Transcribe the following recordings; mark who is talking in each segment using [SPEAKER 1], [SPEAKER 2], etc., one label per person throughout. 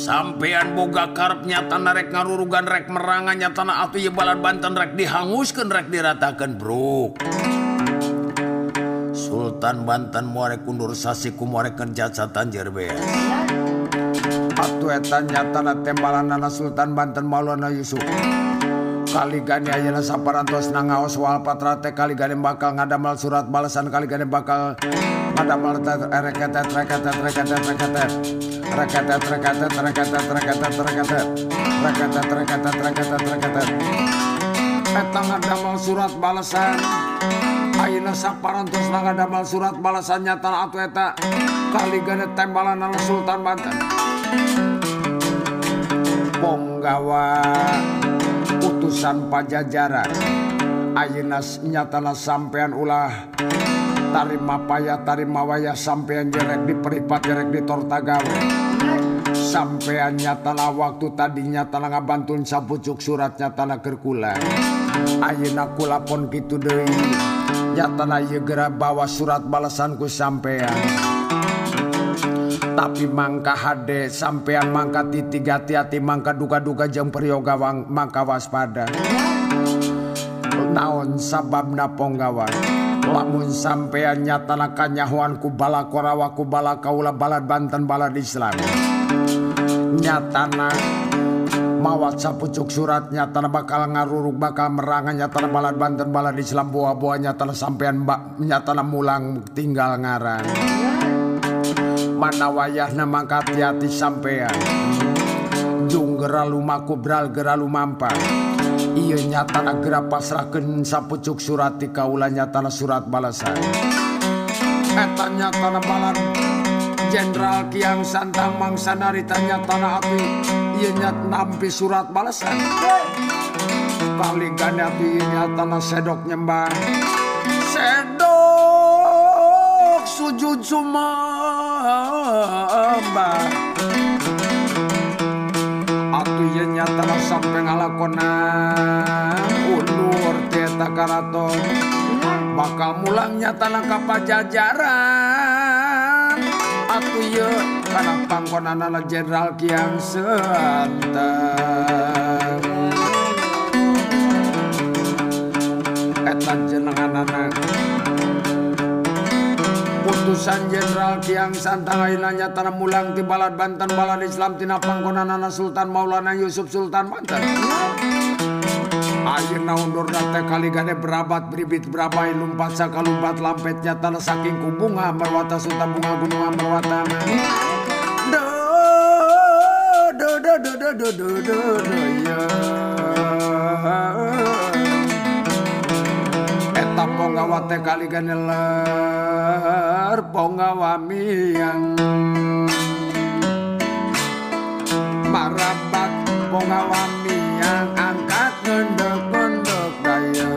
[SPEAKER 1] sampean boga karep nyatana rek ngarurugan rek merangan nyatana atuh ieu balad Banten rek dihanguskeun rek diratakeun bro. Sultan Banten moare kundur sasi kumorekeun jatatan jer beas. Atuh eta nyatana tembalanana Sultan Banten Maulana Yusuf. Kaligani ayeuna saparantos nangaos wal patra teh kaligani bakal ngadamel surat balasan kaligani bakal ngadamel reketet eta ngadamel surat balasan ayeuna saparantos ngadamel surat balasan nyata atuh eta kaligani tembalanana Sultan Banten Ponggawa utusan Pajajaran ayeuna nyatana sampean ulah tarima payah tarima wayah sampean jerek diperipat jerek ditortagawe sampean nyatana waktu tadi nyatana ngabantun sapucuk surat nyatana keur kula ayeuna kula pon kitu deui nyatana ieu geura bawa surat balasan ku sampean tapi mangka hade sampean mangka titig hati-hati mangka duga-duga jeung peryoga mangka waspada naon sababna Ponggawa lamun sampean nyatana kanyahoan ku bala korawa ku bala kaula balad Banten balad Islam nyatana mawat sapucuk surat nyatana bakal ngarurug bakal merangan nyatana balad Banten balad Islam buah-buah nyatana sampean nyatana mulang tinggal ngaran mana wayahna mangka hati-hati sampean jung geura lumaku bral geura lumampa ieu nyatana geura pasrahkeun sapucuk surat ti kaula nyatana surat balasan eta nyatana balad Jenderal Kiang Santang mangsa narita nyatana ati ieu nyat nampi surat balasan kaligani ati ieu nyatana sedok nyembah sedok sujud sumambah atuh ieu nyatana sampe ngalakonan ulur ti eta karaton bakal mulang nyatana ka Pajajaran atuh ieu kana panggonanana Jenderal Kiang Santang eta jenenganana putusan Jenderal Kiang Santang ayeuna nyatana mulang ti balad Banten balad Islam tina panggonanana Sultan Maulana Yusuf Sultan Banten ayeuna undurna teh kaligane berabat bribit berabai lumpat sakalumpat lampet nyatana saking ku bunga merwata Sultan bunga gunung merwata ya eta Ponggawa teh kaligane ler Ponggawa miang marabat Ponggawa miang angkat ngendek-ngendek daya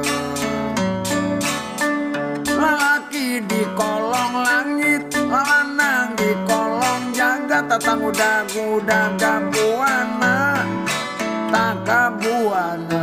[SPEAKER 1] laki di kolong langit lanang di kolong jagat tatang udah gabuana tak gabuana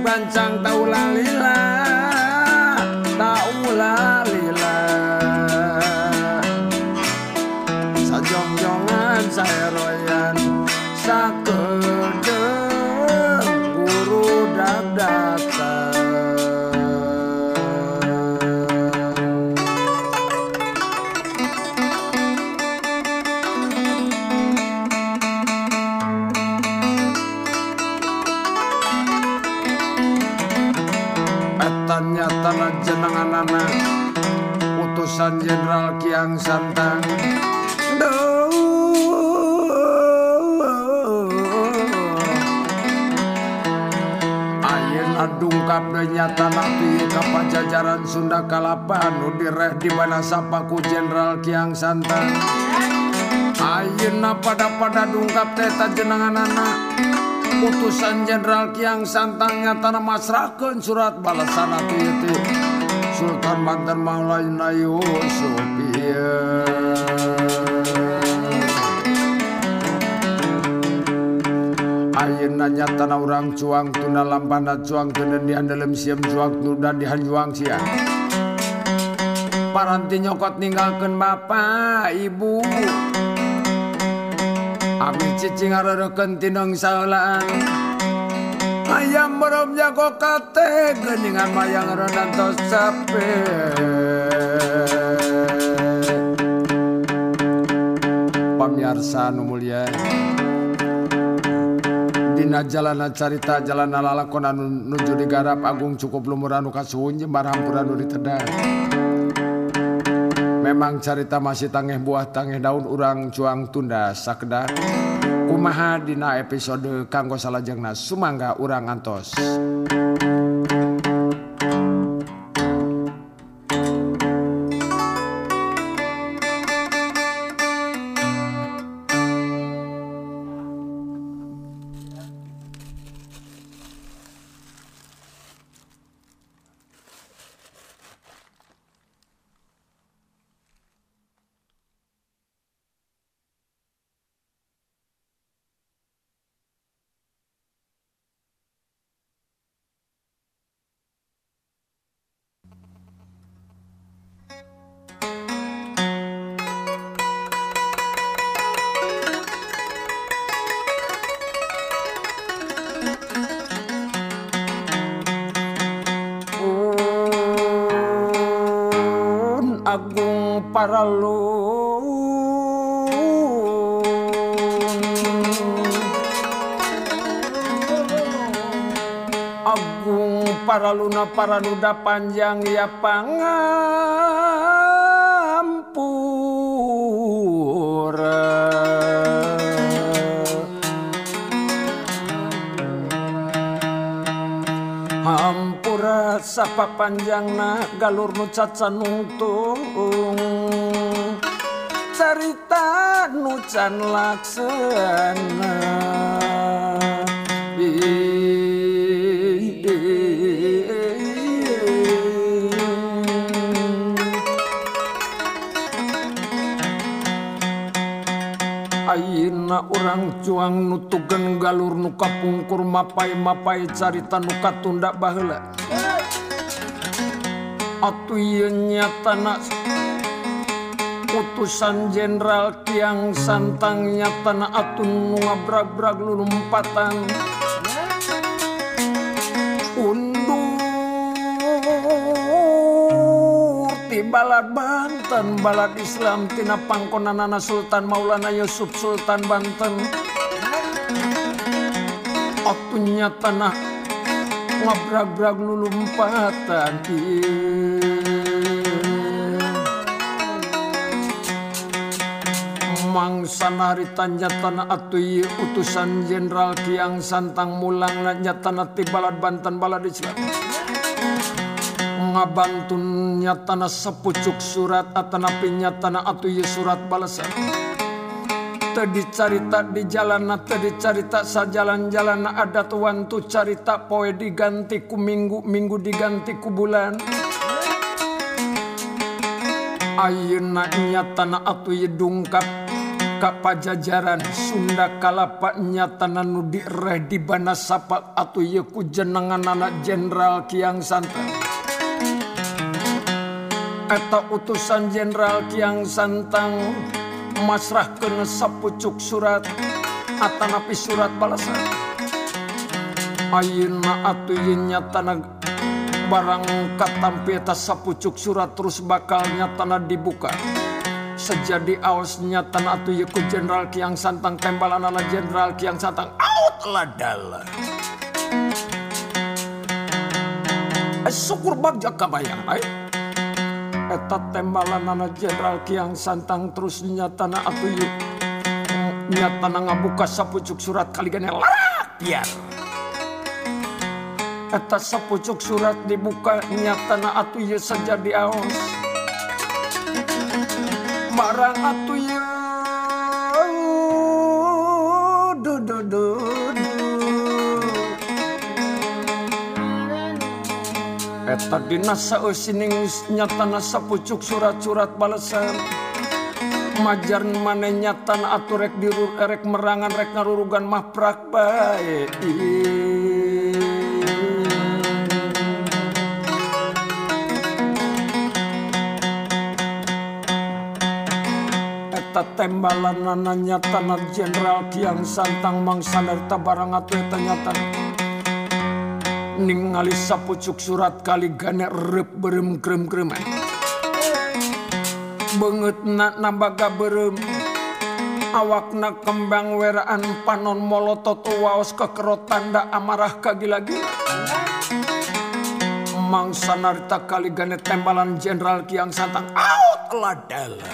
[SPEAKER 1] bancang taulalila taulalila sajongjongan saeroyan sakedeng guru dagdatan nyatana jenenganana utusan Jenderal Kiang Santang ayeuna dungkap deui nyatana pieu ka Pajajaran Sunda Kalapan nu direh di Banasapa ku Jenderal Kiang Santang ayeuna pada dungkap teh ta jenenganana utusan Jenderal Kiang Santang nyatana masrahkeun surat balasan atuh ieu Sultan Banten Maulana Yusuf ayeuna nyatana urang cuang tuna lampana cuang teu di handelem sieum cuang tuna dihan juang sia paranti nyokot ninggalkeun bapa ibu abdi cicing areurekeun tineng saulaan ayam berem jago kate geuningan mayang renantos sape pamirsa nu mulya dina jalana carita jalana lalakon anu nuju digarap Agung Cukup Lumuran nu kasuhun jembar hampura nu ditedang memang carita masih tangeh buah tangeh daun urang cuang tunda sakedak kumaha dina episode kanggo salajengna sumangga urang antos Agung Paralun Agung Paraluna Paranuda panjang ya pangampura hampura sapa panjangna galur nu cacan nungtung carita nu can laksana ayeuna urang cuang nutugen galur nu kapungkur mapai-mapai carita nu katunda baheula atuh ieu nyatana utusan Jenderal Kiang Santang nyatana atuh nu ngabrag-brag lulumpatan di balad Banten balad Islam tina pangkonanana Sultan Maulana Yusuf Sultan Banten atunya tanah ngabrag-brag lulumpatan mangsa harita nyatana atuh utusan Jenderal Kiang Santang mulang nyatana ti balad Banten balad Islam ngabantun nyatana sepucuk surat atanapi nyatana atuh ieu surat balasan teu dicarita di jalana teu dicarita sajalan-jalan adat wantu carita poe diganti ku minggu minggu diganti ku bulan ayeuna nyatana atuh ieu dungkap Ka Pajajaran Sunda kalapa nyatana nu direh di bana sapa atuh ieu ku jenengan anak Jenderal Kiang Santang. Eta utusan Jenderal Kiang Santang masrahkeun sapucuk surat atanapi surat balasan. Ayeuna atuh ieu nyatana barang katampi eta sapucuk surat terus bakal nyatana dibuka. Sejadi aos nyatana atuh ieu ku Jenderal Kiang Santang tembalanana Jenderal Kiang Santang out ladala. Syukur bagja kabayang ai. Eta tembalanana Jenderal Kiang Santang terus nyatana atuh ieu nyatana ngabuka sapucuk surat kaligana larak biar. Eta sapucuk surat dibuka nyatana atuh ieu sejadi aos. Barang atuh ieu eta dina saeusining nyatana sapucuk surat-surat balesan. Majar maneh nyatana atuh rek merangan rek ngarurugan mah prak bae. Eta tembalanana nyatana Jenderal Kiang Santang mangsanerta barang atuh eta nyatana ningali sapucuk surat kaligane reup beureum krem-kreman. Beungeutna nambaga beureum, awakna kembang weraan panon molotot waos kekero tanda amarah kagila-gila. Mangsanarta kaligane tembalan Jenderal Kiang Santang out ladala.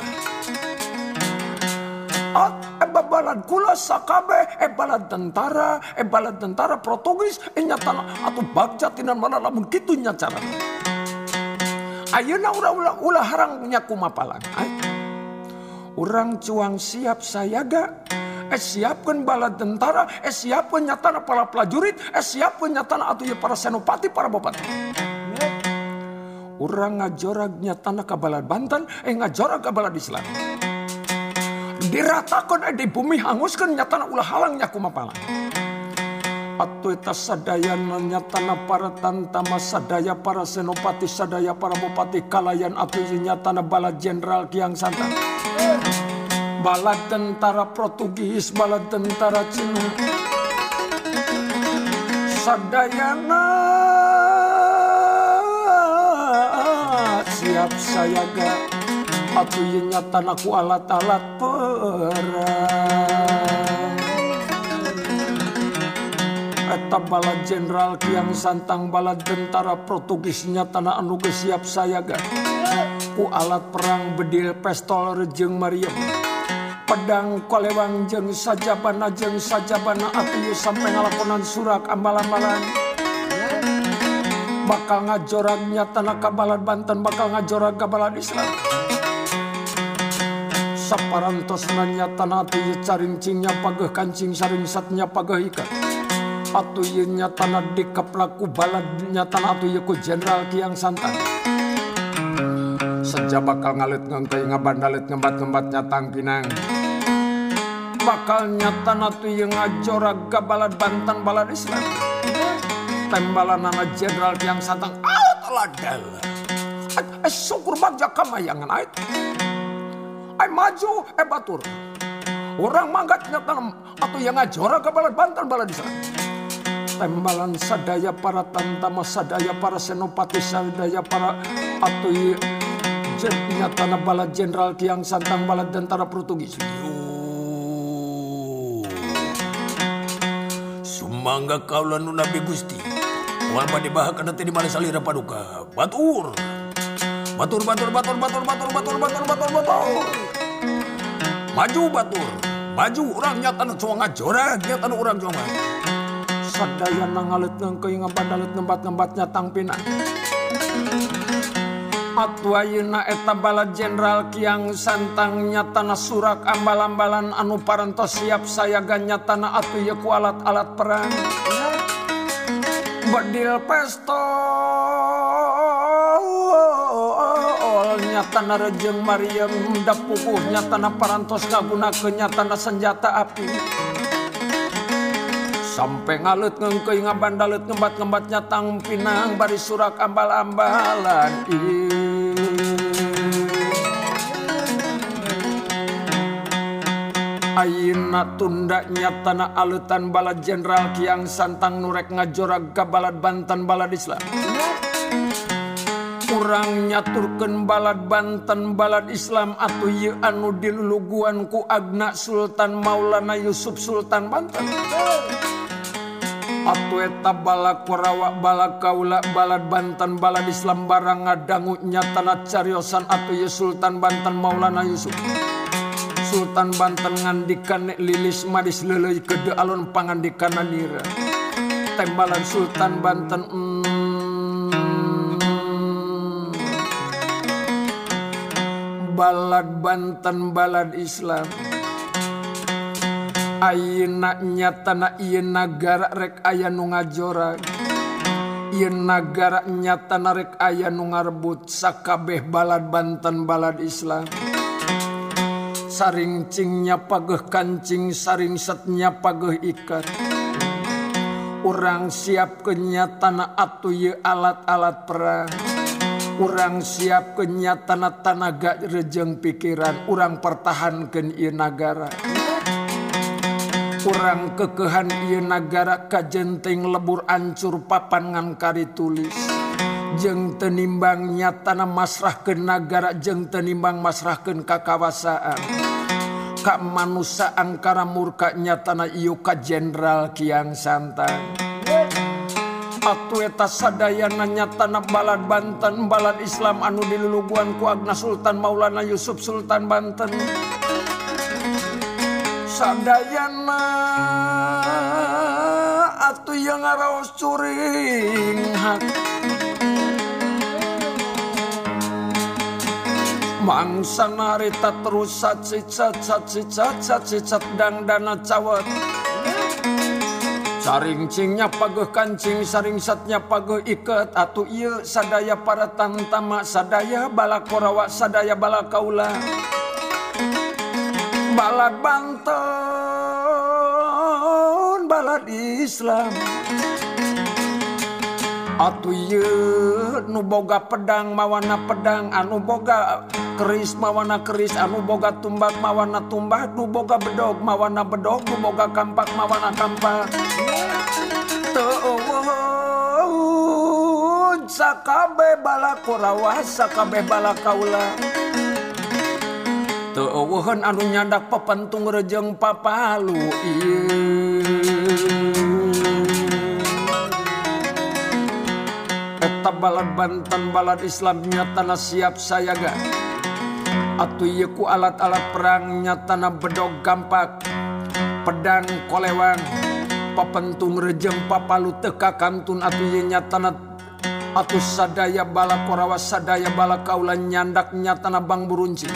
[SPEAKER 1] Balad kula sakabe balad tentara Portugis nyatana atuh bagja tinan mana lamun kitu nya cara. Ayeuna ulah harang nya kumapalan. Urang cuang siap sayaga. Siapkeun balad tentara, siapkeun nyatana para prajurit, siapkeun nyatana atuh para senopati para bupati. Urang ngajorag nyatana ka balad Banten, ngajorag ka balad Islam. Diratakan di bumi hanguskan nyatana ulah halang nya kumapalan. Atuh eta sadayana nyatana para tantama sadaya para senopati sadaya para bupati kalayan atuh nyatana balad Jenderal Kiang Santang. Balad tentara Portugis, balad tentara Cina. Sadayana siap sayaga. Atuh ieu nyatana ku alat-alat perang. Eta balad Jenderal Kiang Santang balad tentara Portugis nyatana anu geus siap sayaga. Ku alat perang bedil pistol jeung meriam. Pedang kolewang jeung sajabana atuh ieu sampe ngalakonan surak ambal-ambalan. Bakal ngajorag nyatana ka balad Banten, bakal ngajorag ka balad Islam. Saparantosna nyatana atuh ieu carincingnya pageuh kancing saring satnya pageuh ikat. Atuh ieu nyatana dikeplak ku balad nyatana atuh ieu ku Jenderal Kiang Santang. Saja bakal ngalit ngengkeuy ngabandalit ngembat-ngembat nyatang pinang. Bakal nyatana atuh ieu ngajorag ka balad Banten balad Islam. Tembalanana Jenderal Kiang Santang out ladal. Syukur bagja kamayangan ait. Maju batur. Orang manggat nyatan atau yang ngajora ke balad Banten balad Islam. Tembalan sadaya para tantama sadaya para senopati sadaya para atuh nyatana balad Jenderal Kiang Santang balad tentara Portugis. Sumangga kaula nu Nabi Gusti. Wal bade bahakeun teh di mana salira paduka. Batur. Maju batur, maju urang nyatana coba ngajorag nyatana urang coba. Sadayana ngalit ngengkeuy ngabandalit ngembat-ngembat nyatang pinang. Atuh ayeuna eta balad Jenderal Kiang Santang nyatana surak ambal-ambalan anu parantos siap sayaga nyatana atuh ieu ku alat-alat perang. Bedil pistol nyatana rejeng Maryam dapuguh nyatana parantos ngagunakeun nyatana senjata api sampai ngalut ngengkeuy ngabandalet ngembat-ngembat nyatang pinang bari surak ambal-ambalan ayeuna tunda nyatana aleutan balad Jenderal Kiang Santang nurek ngajorag ka balad Banten balad Islam urang nyaturkeun balad Banten balad Islam atuh ieu anu diluluguan ku Agna Sultan Maulana Yusuf Sultan Banten atuh eta Balakorawa Balakaula balad Banten balad Islam barang ngadangu nyatana cariosan atuh ieu Sultan Banten Maulana Yusuf Sultan Banten ngandikan lilis madis leuleui kede alun pangandikana nira tembalan Sultan Banten balad Banten balad Islam ayeuna nyatana ieu nagara rek aya nu ngajorag ieu nagara nyatana rek aya nu ngarebut sakabeh balad Banten balad Islam saring cingnya pageuh kancing saring setnya pageuh ikat urang siapkeun nyatana atuh ieu alat-alat perang urang siapkeun nyatana tanaga rejeng pikiran urang pertahankeun ieu nagara urang keukehan ieu nagara kajenteng lebur ancur papan ngan kari tulis jeung tenimbang nyatana masrahkeun nagara jeung tenimbang masrahkeun kakawasaan ka manusia angkara murka nyatana ieu ka Jenderal Kiang Santang atuh eta sadayana nyatana balad Banten balad Islam anu diluluguan ku Agna Sultan Maulana Yusuf Sultan Banten sadayana atuh yang ngaraos curing mangsa narita terus sacicat dangdana cawat saring cingnya pageuh kancing saring satnya pageuh iket atuh ieu sadaya para tantama sadaya Balakorawa sadaya Balakaula balad Banten balad Islam atuh ieu nu boga pedang mawana pedang anu boga keris mawana keris anu boga tumbak mawana tumbak nu boga bedog mawana bedog nu boga kampak mawana kampak teueuh sakabeh Balakorawa sakabeh Balakaula teueuheun anu nyandak papentung rejeng papalu eta balad Banten balad Islam nyatana siap sayaga atuh ieu ku alat-alat perang nyatana bedog kampak pedang kolewang papentung rejeng papalu teu kakantun atuh ieu nyatana atuh sadaya Balakorawa sadaya Balakaula nyandak nyatana bang buruncing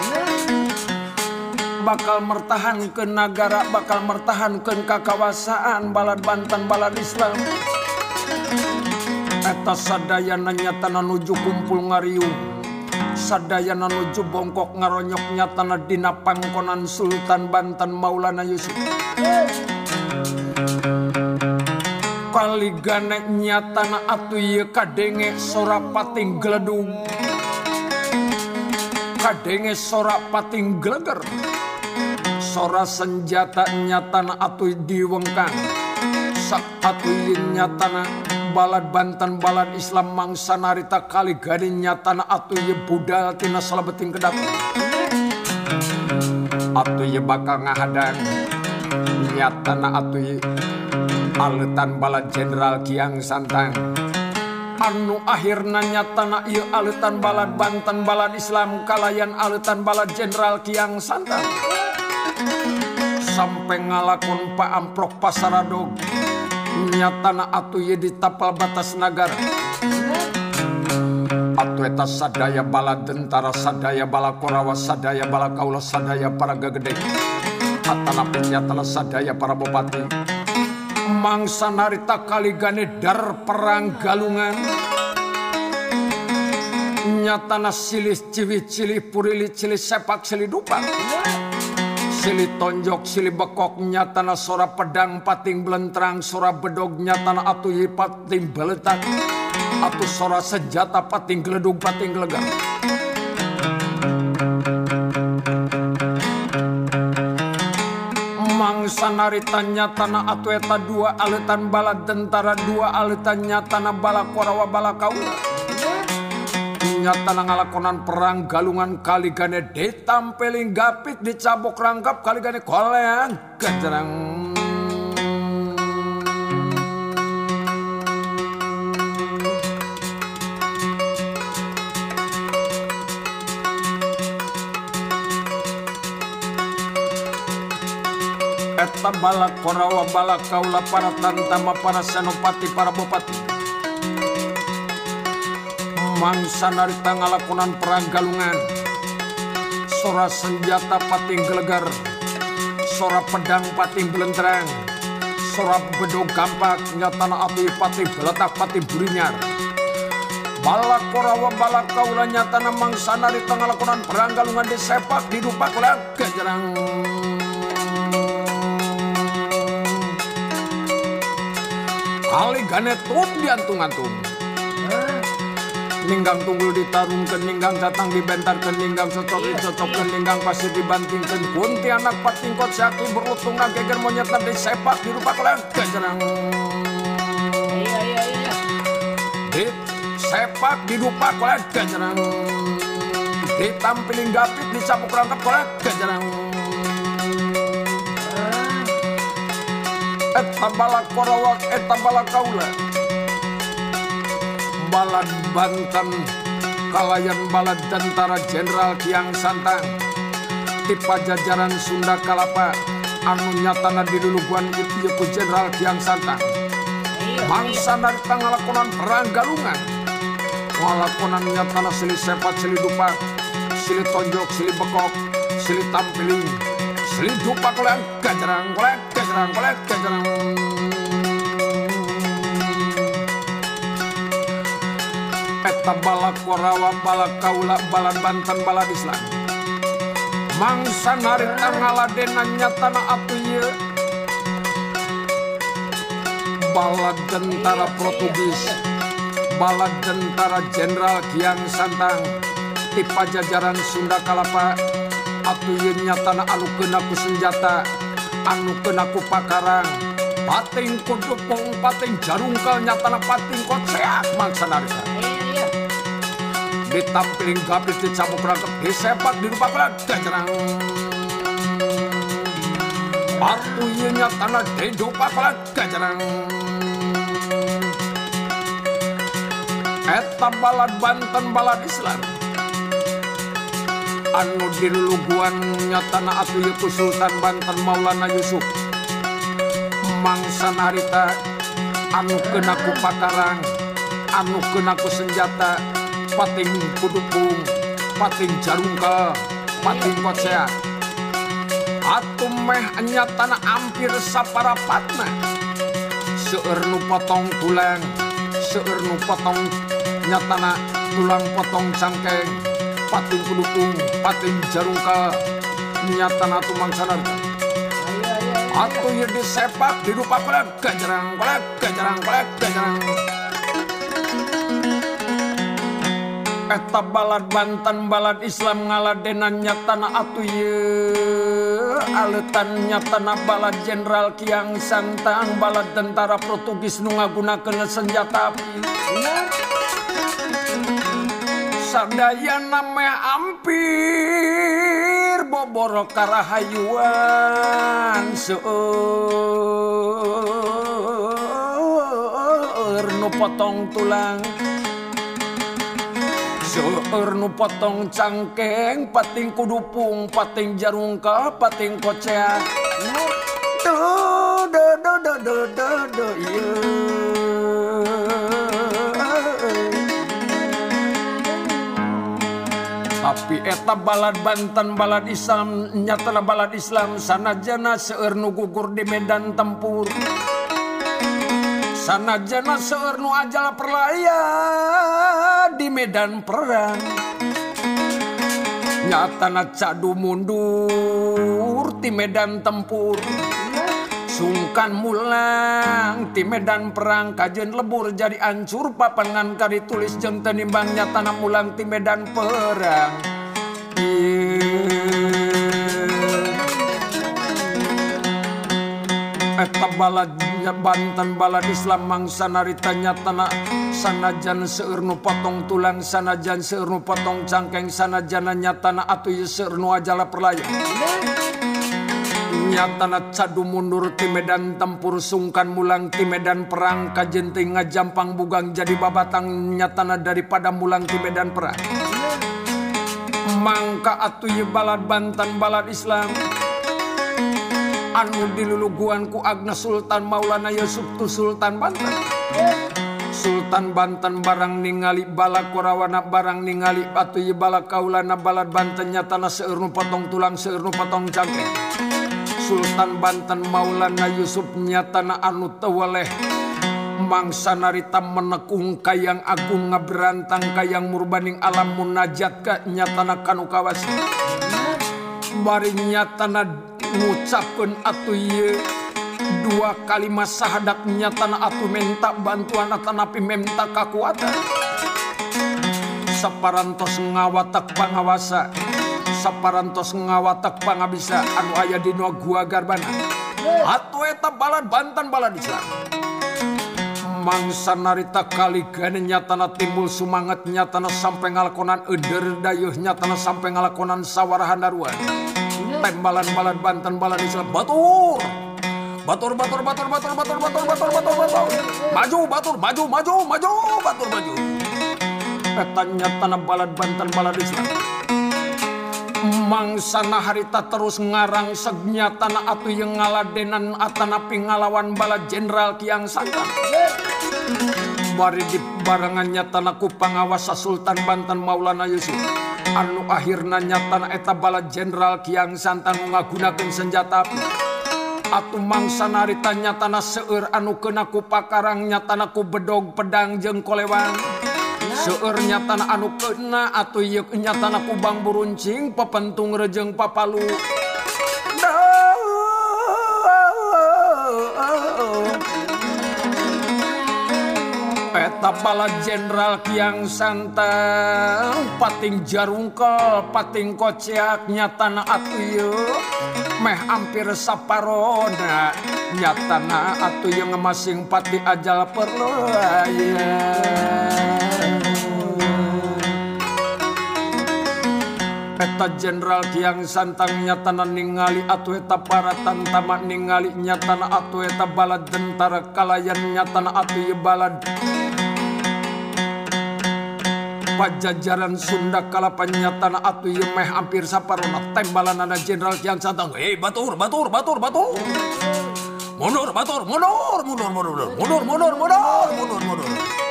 [SPEAKER 1] bakal mertahankeun nagara bakal mertahankeun kakawasaan balad Banten balad Islam eta sadayana nyatana nuju kumpul ngariung sadayana nuju bongkok ngaronyok nyatana dina pangkonan Sultan Banten Maulana Yusuf kaligane nyatana atuh ieu kadenge sora pating gledug kadenge sora pating gleger sora senjata nyatana atuh diwengkang sak atuh ieu nyatana balad Banten balad Islam mangsa narita kaligane nyatana atuh ieu budal tina salabeting kedap atuh ieu bakal ngahadang nyatana atuh ieu aleutan balad Jenderal Kiang Santang anu akhirna nyatana ieu aleutan balad Banten balad Islam kalayan aleutan balad Jenderal Kiang Santang sampai ngalakon paamprok pasaradog nyatana atuh ieu di tapal batas nagara atuh eta sadaya balad tentara sadaya Balakorawa sadaya Balakaula sadaya para gagede atanapi nyatana sadaya para bupati mangsa narita kaligane dar perang galungan nyatana silih ciwih cilih purili cilih sepak silih dupak silih tonjok silih bekok nyatana sora pedang pating belentrang sora bedog nyatana atuhi pating beletak atu sora senjata pating geledug pating gelegang mangsa narita nyatana atu eta dua aletan bala tentara dua aletan nyatana bala korawa bala kaula nyatana ngalakonan perang galungan kaligane ditampeling gapit dicabok rangkap kaligane koleang gajarang eta bala korawa bala kaula para tantama para senopati para bupati mangsa narita ngalakonan perang galungan sora senjata pating gelegar sora pedang pating belentrang sora bedog gampak nyatana api pating beletak pating burinyar bala korawa bala kaula nyatana mangsa narita ngalakonan perang galungan disepak didupak oleh gajarang kaligane tup diantung-antung ninggang tunggul ditarungkeun ninggang datang dibentarkeun ninggang cocok-cocokkeun ninggang pasir dibantingkeun kunti anak patingkot saki berutung geger monyetna disepak dirupak oleh gajarang iya disepak didupak oleh gajarang ditampiling gapit dicapuk rangkap oleh gajarang eta bala korawak eta bala kaula balad Banten kalayan balad tentara Jenderal Kiang Santang ti pajajaran Sunda Kalapa anu nyatana diluluguan ieu ku Jenderal Kiang Santang mangsa narita ngalakonan perang galungan ngalakonan nyatana silih sepat silih dupak silih tonjok silih bekok silih tampiling silih dupak oleh gajarang oleh gajarang oleh gajarang eta bala korawa bala kaula balad Banten balad Islam mangsa narita ngaladenan nyatana atu ieu balad tentara Portugis balad tentara Jenderal Kiang Santang ti pajajaran Sunda Kalapa atu ieu nyatana anu keunaku senjata anu keunaku pakarang pating kudupung pating jarungkel nyatana pating koceak mangsa narita ditampiling gapit dicabuk rangkep disepak dirupak oleh gajarang batu ieu nyatana didupak oleh gajarang eta balad Banten balad Islam anu diluluguan nyatana atu ieu ku Sultan Banten Maulana Yusuf mangsa narita anu keunaku pakarang anu keunaku senjata pating kudupung pating jarungkel pating koceak atuh meh nyatana ampir saparapatna seueur nu potong tulang seueur nu potong nyatana tulang potong cangkeng pating kudupung pating jarungkel nyatana atuh mangsa narita atuh ieu disepak didupak oleh gajarang oleh gajarang oleh gajarang eta balad Banten balad Islam ngaladenan nyatana atu ieu aletan nyatana balad Jenderal Kiang Santang balad tentara Portugis nu ngagunakeun senjata api sadayana meh ampir boboro karahayuan seueur nu potong tulang seueur nu potong cangkeng pating kudupung pating jarungkel pating koceak tapi eta balad Banten balad Islam nyatana balad Islam sanajana seueur nu gugur di medan tempur sanajana seueur nu ajal perlaya di medan perang nyatana cadu mundur ti medan tempur sungkan mulang ti medan perang kajen lebur jadi ancur papangan kari tulis jeung tenimbang nyatana mulang ti medan perang eta balad Banten balad Islam mangsa narita nyatana sanajan seueur nu potong tulang sanajan seueur nu potong cangkeng sanajana nyatana atuh seueur nu ajala perlaya nyatana cadu mundur ti medan tempur sungkan mulang ti medan perang kajen teh ngajampang bugang jadi babatang nyatana daripada mulang ti medan perang mangka atuh balad Banten balad Islam anu diluluguan ku Agnes Sultan Maulana Yusuf tu Sultan Banten Sultan Banten barang ningali bala Korawana barang ningali atuh ye bala kaulana balad Banten nyatana seueur nu potong tulang seueur nu potong cangkeng Sultan Banten Maulana Yusuf nyatana anu teu weleh mangsa narita menekung kayang agung ngaberantang kayang murbaning alam munajat ka nyatana kanu kawas bari nyatana ngucapkeun atuh ieu dua kalimat syahadat nyatana atuh menta bantuan atanapi menta kakuatan saparantos ngawatak pangawasa saparantos ngawatak pangabisa anu aya dina gua garbana atuh eta balad Banten balad Islam mangsa narita kaligana nyatana timbul sumanget nyatana sampai ngalakonan euder dayeuh nyatana sampai ngalakonan sawarahan daruan tembalan balad Banten balad Islam batur batur batur batur batur batur batur batur batur batur maju batur maju maju maju batur maju eta nyatana balad Banten balad Islam mangsana harita terus ngarang segnyatana atuh yang ngaladenan atanapi ngalawan balad Jenderal Kiang Santang bari di barangan nyatana ku pangawasa Sultan Banten Maulana Yusuf anu akhirna nyatana eta balad Jenderal Kiang Santang ngagunakeun senjata api atuh mangsa narita nyatana seueur anu keuna ku pakarang nyatana ku bedog pedang jeung kolewang seueur nyatana anu keuna atuh ieu nyatana ku bang buruncing papentung rejeng papalu eta balad Jenderal Kiang Santang pating jarungkel pating kociak nyatana atuh ieu meh hampir saparona nyatana atuh ieu ngemasing pati ajal perlaya eta Jenderal Kiang Santang nyatana ningali atuh eta paratan tamak ningali nyatana atuh eta balad Tentara Kalayan nyatana atuh ieu balad Pajajaran Sunda kalapan nyatana atuh ieu meh hampir saparona tembalanana Jenderal Kiang Santang batur batur batur batur mundur batur mundur mundur mundur mundur mundur mundur mundur mundur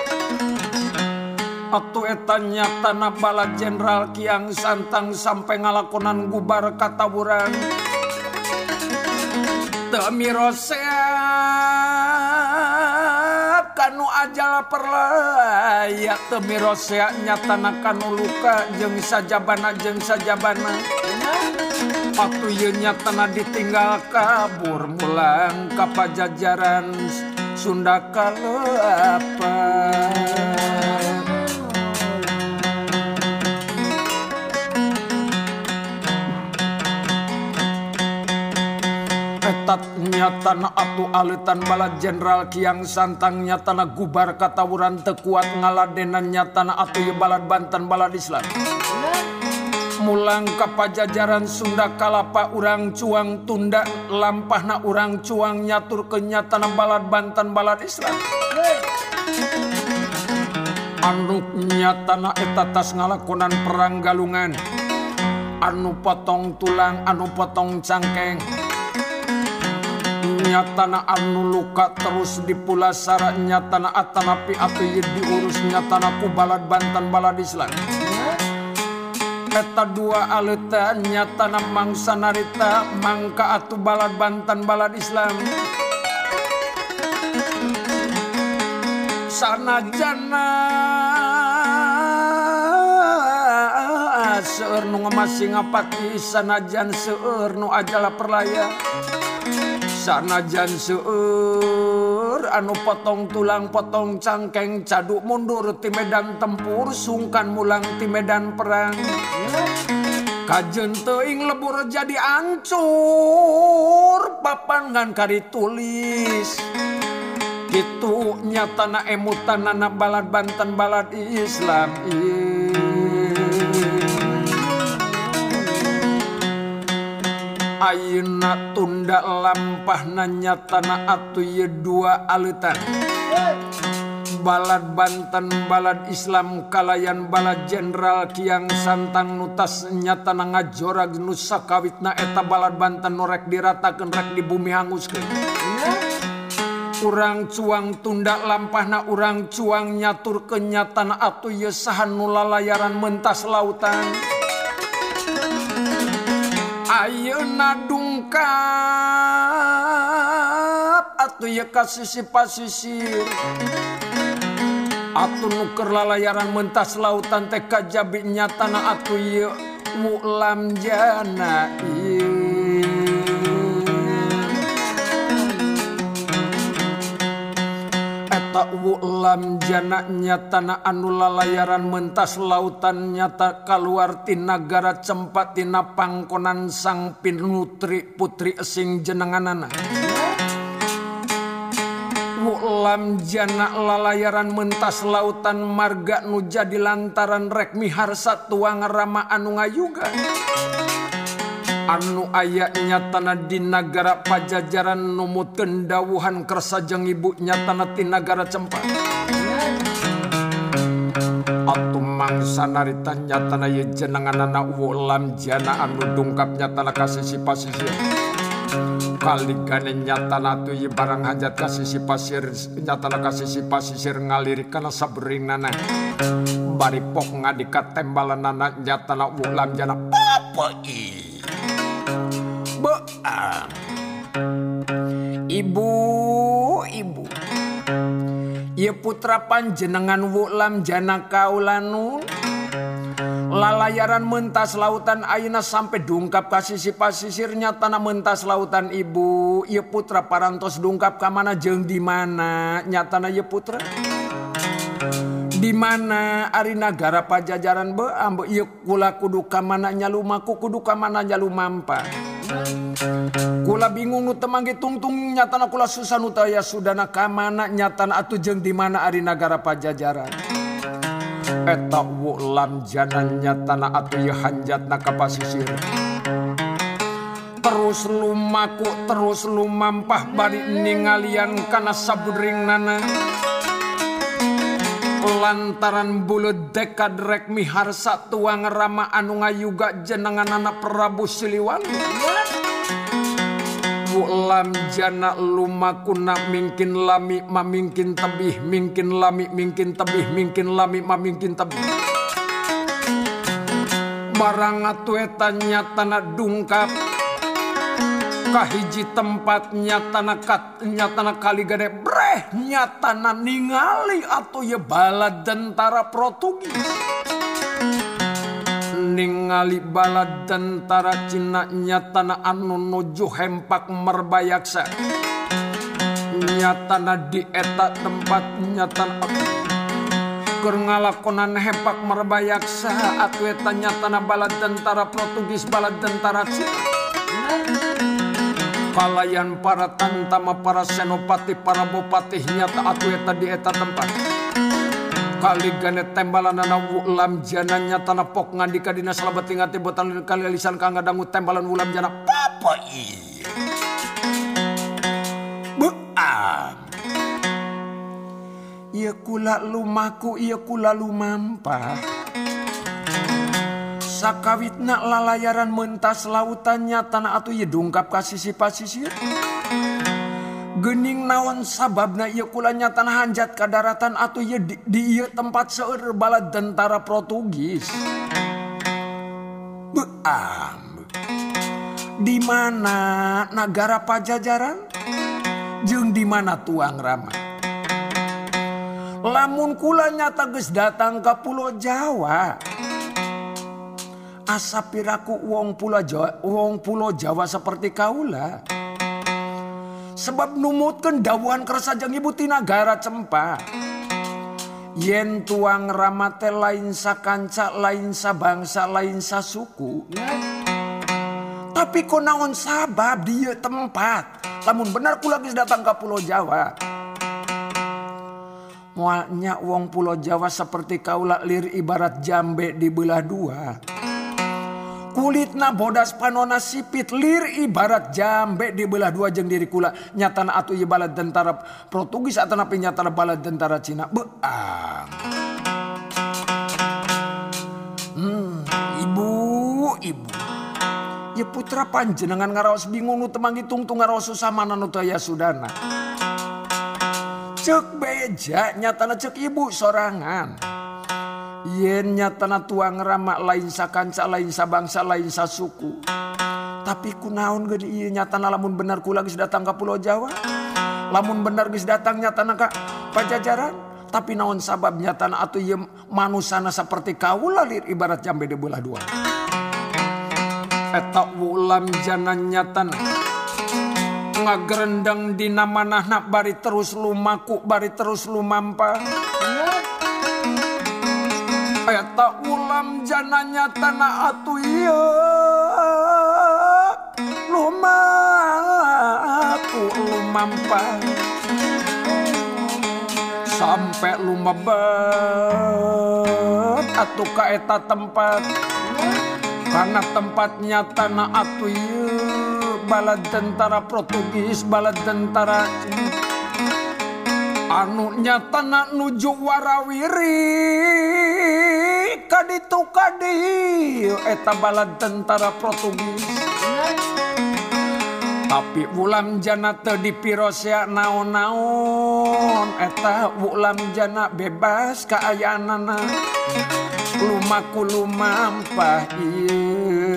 [SPEAKER 1] atuh eta nyatana balad Jenderal Kiang Santang sampai ngalakonan gubar katawuran teu mirosea kanu ajal perlaya teu mirosea nyatana kanu luka jeung sajabana atuh ieu nyatana ditinggal kabur mulang ka Pajajaran Sunda kalapan nyatana atuh alitan balad Jenderal Kiang Santang nyatana gubar katawuran teu kuat ngaladenan nyatana atuh ieu balad Banten balad Islam mulang ka Pajajaran Sunda kalapa urang cuang tunda lampahna urang cuang nyaturkeun nyatana balad Banten balad Islam anu nyatana eta tas ngalakonan perang galungan anu potong tulang anu potong cangkeng nyatana anu luka terus dipulasara nyatana atanapi atuh ieu diurus nyatana ku balad Banten balad Islam eta dua aleutan nyatana mangsa narita mangka atuh balad Banten balad Islam sanajana seueur nu ngamasi ngapati sanajan seueur nu ajala perlaya sanajan seueur anu potong tulang potong cangkeng cadu mundur ti medan tempur sungkan mulang ti medan perang kajen teuing lebur jadi ancur papangan karitulis kitu nyatana emutanana balad Banten balad Islam ayeuna tunda lampahna nyatana atuh ye dua aleutan balad Banten balad Islam kalayan balad Jenderal Kiang Santang nutas nyatana ngajorag nu sakawitna eta balad Banten norek diratakeun rek di bumi hanguskeun urang cuang tunda lampahna urang cuang nyaturkeun nyatana atuh ye saha nu lalayaran mentas lautan ayeuna dungkap atuh ye ka sisi pasisir atuh nu keur lalayaran mentas lautan teh kajabi nyatana atuh ye mulam jana eta wulam jana nyatana anu lalayaran mentas lautan nyata kaluar ti nagara Cempat tina pangkonan sang pinutri putri esing jenenganana wulam jana lalayaran mentas lautan marga nu jadi lantaran rek miharsa tuang rama anu ngayuga anu aya nyatana di nagara Pajajaran numutkeun dawuhan kersa jeung ibu nyatana ti nagara Cempat atuh mangsa narita nyatana ye jenenganana wulam jana anu dungkap nyatana ka sisi pasisir kaligane nyatana atuh ye barang hajat ka sisi pasir nyatana ka sisi pasisir ngalirik kana sabeuringnana bari pok ngadika tembalanana nyatana wulam jana papai ibu ieu putra panjenengan wulam jana kaulanun lalayaran mentas lautan ayeuna sampai dungkap ka sisi pasisir nyatana mentas lautan ibu ieu putra parantos dungkap ka mana jeung di mana nyatana ieu putra di mana ari nagara Pajajaran ambe ieu kula kudu ka mana nyalumaku kudu ka mana nyalumampa kula bingung nu teu mangge tungtung nyatana kula susah nu teu aya sudana ka mana nyatana atuh jeung di mana ari nagara Pajajaran eta wulam jana nyatana atuh ye hanjatna ka pasisir terus lumaku terus lumampah bari ningalian kana sabudringnana lantaran buleud dekad rek miharsa tuang rama anu ngayuga jenenganana Prabu Siliwangi wulam jana lumakuna mingkin lami mamingkin tebih mingkin lami mingkin tebih mingkin lami mamingkin tebih barang atuh eta nyatana dungkap kahiji tempat nyatana kali gede breh nyatana ningali atuh ye balad tentara Portugis ningali balad tentara Cina nyatana anu nuju hempak merbayaksa nyatana di eta tempat nyatana keur ngalakonan hempak merbayaksa atuh eta nyatana balad tentara Portugis balad tentara Cina kalayan para tantama para senopati para bupati nyata atuh eta di eta tempat kaligane tembalanana wulam jana nyatana pok ngandika dina salabeuting ati botan kali lisan ka ngadangu tembalan wulam jana papai beam ieu kula lumaku ieu kula lumampa sakawitna lalayaran mentas lautan nyatana atuh ye dungkap ka sisi pasisir geuning naon sababna ieu kula nyatana hanjat ka daratan atuh ye di ieu tempat seueur balad tentara Portugis beam di mana nagara Pajajaran jeung di mana tuang rama Lamun kula nyata geus datang ke Pulau Jawa, asa piraku wong Pulau Jawa seperti kaula. Sebab numutkeun dawuhan kersajeng ibu ti nagara Cempa. Yen tuang ramate lain sakanca, lain sabangsa, lain sasuku. Tapi kunaon sabab dieu tempat. Lamun benar kula geus datang ke Pulau Jawa. Moalnya wong Pulau Jawa seperti kaula lir ibarat jambe dibelah dua. Kulitna bodas panona sipit lir ibarat jambe dibelah dua jeung diri kula. Nyatana atuh ieu balad tentara Portugis atana nyatana balad tentara Cina. Beang. Ibu. Ya putra panjenengan ngaraos bingung nu teu manghitung tu ngaraos susamana nu teu aya sudana. Cek beja nyatana cek ibu sorangan. Yen nyatana tuang rama lain sakanca, lain sabangsa, lain sasuku. Tapi kunaon geuning ieu nyatana lamun bener kula geus datang ka Pulau Jawa. Lamun bener geus datang nyatana ka Pajajaran. Tapi naon sabab nyatana atuh ieu manusana saperti kaula lir ibarat jambe dibelah dua. Eta ulam jana nyatana ngagerendang dina manahna bari terus lumaku, bari terus lumampah. Eta ulam jana nyatana atuh ieu lumaku lumampah sampai lumebet atuh ka eta tempat. Karena tempat nyatana atuh ieu balad tentara Portugis, balad tentara anu nyatana nuju warawiri kaditu kadieu eta balad tentara Portugis. Tapi ulam jana teu dipirosea naon-naon eta ulam jana bebas kaayaanana lumaku lumampah ieu.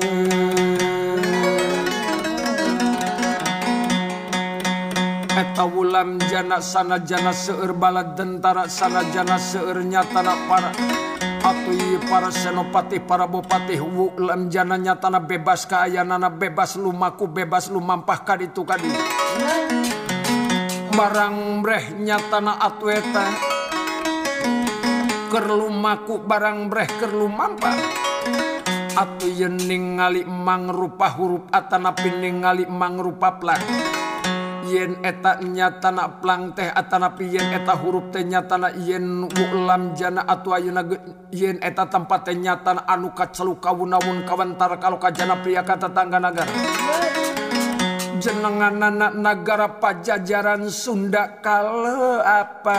[SPEAKER 1] Eta ulam jana sanajana seueur balad tentara, sanajana seueur nyatana para atuh ieu para senopati, para bupati. Ulam jana nyatana bebas kaayanana, bebas lumaku, bebas lumampah kaditu kaditu. Barang breh nyatana atuh eta keur lumaku, barang breh keur lumampah. Atuh ieu ningali mangrupa huruf atanapi ningali mangrupa plang. Yen eta nyatana plang teh atanapi yen eta huruf teh nyatana yen ulam jana atuh ayeuna yen eta tempat teh nyatana anu kaceluk kawunawun kawantara kaloka jana pria ka tetangga nagara. Jenenganana nagara Pajajaran Sunda kale apa?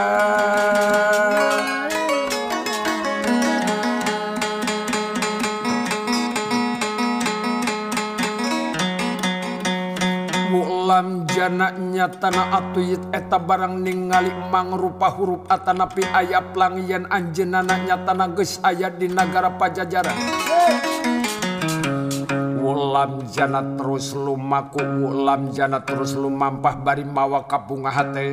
[SPEAKER 1] Ulam jana nyatana atuh eta barang ningali mangrupa huruf atanapi aya plang yen anjeunna nyatana geus aya di nagara Pajajaran. Ulam jana terus lumaku, ulam jana terus lumampah bari mawa ka bunga hate.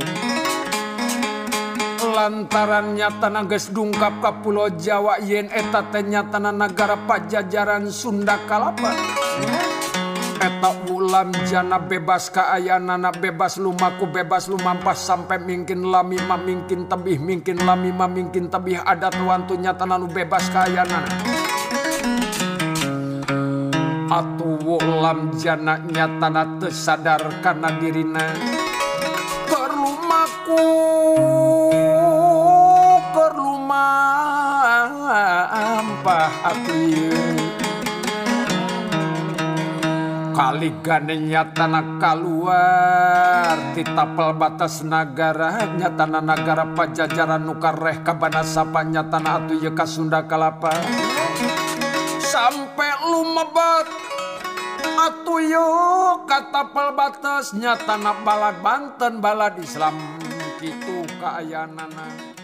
[SPEAKER 1] Lantaran nyatana geus dungkap ka Pulau Jawa yen eta teh nyatana nagara Pajajaran Sunda kalapa. Eta ulam jana bebas kaayanana, bebas lumaku, bebas lumampah sampai mungkin lami mamingkin tebih, mungkin lami mamingkin tebih adat wantu nyatana nu bebas kaayanana. Atuh ulam jana nyatana teu sadar kana dirina keur lumaku, keur lumampah atuh ieu. Kaligane nyatana kaluar ti tapel batas nagara, nyatana nagara Pajajaran nu kareh kabanasapa nyatana atuh ieu ka Sunda kalapa. Sampai lumebet atuh ieu ka tapel batas nyatana balad Banten, balad Islam kitu kaayanana.